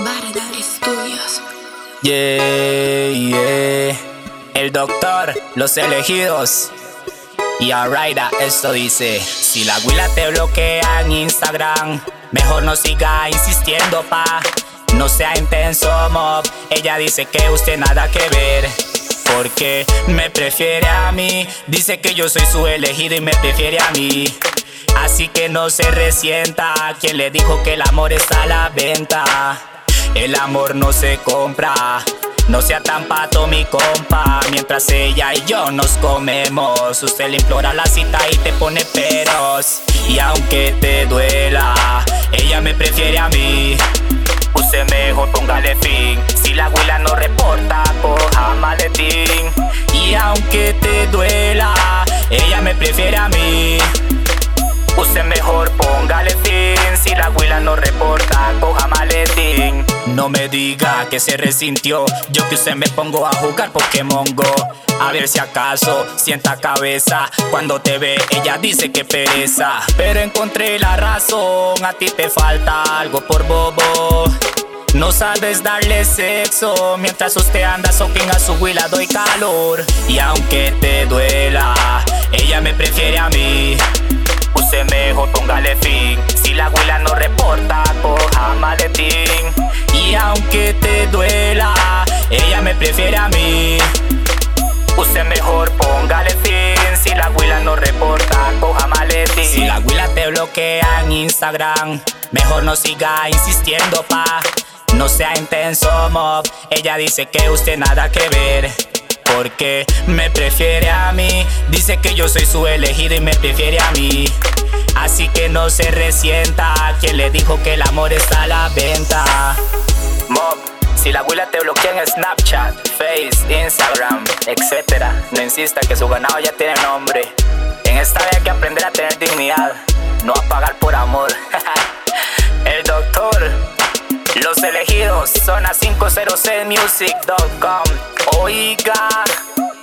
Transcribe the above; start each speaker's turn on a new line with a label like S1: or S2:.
S1: Varda Estudios.
S2: Yeah. El doctor, los elegidos. Y Araida, esto dice: si la güila te bloquea en Instagram, mejor no siga insistiendo, pa. No sea intenso, mob. Ella dice que usted nada que ver, porque me prefiere a mí. Dice que yo soy su elegido y me prefiere a mí. Así que no se resienta. Quien le dijo que el amor está a la venta? El amor no se compra. No sea tan pato mi compa. Mientras ella y yo nos comemos, usted le implora la cita y te pone peros. Y aunque te duela, ella me prefiere a mí. Usted mejor póngale fin. Si la güila no reporta, coja maletín. Y aunque te duela, ella me prefiere a mí. Usted mejor póngale fin. Si la güila no reporta, coja maletín. No me diga que se resintió. Yo que usted me pongo a jugar Pokémon Go. A ver si acaso sienta cabeza. Cuando te ve ella dice que pereza. Pero encontré la razón. A ti te falta algo por bobo. No sabes darle sexo. Mientras usted anda soaking a su güila doy calor. Y aunque te duela, ella me prefiere a mí. Usted mejor póngale fin. Si la güila no reporta, coja maletín. Y aunque te duela, ella me prefiere a mí. Usted mejor póngale fin. Si la güila no reporta, coja maletín. Si la güila te bloquea en Instagram, mejor no siga insistiendo, pa. No sea intenso, mob. Ella dice que usted nada que ver, porque me prefiere a mí. Dice que yo soy su elegido y me prefiere a mí. Así que no se resienta. Quien le dijo que el amor está a la venta? Mob, si la güila te bloquea en Snapchat, Face, Instagram, etc., no insista que su ganado ya tiene nombre. En esta vida hay que aprender a tener dignidad, no a pagar por amor. El doctor, los elegidos, zona506music.com. Oiga.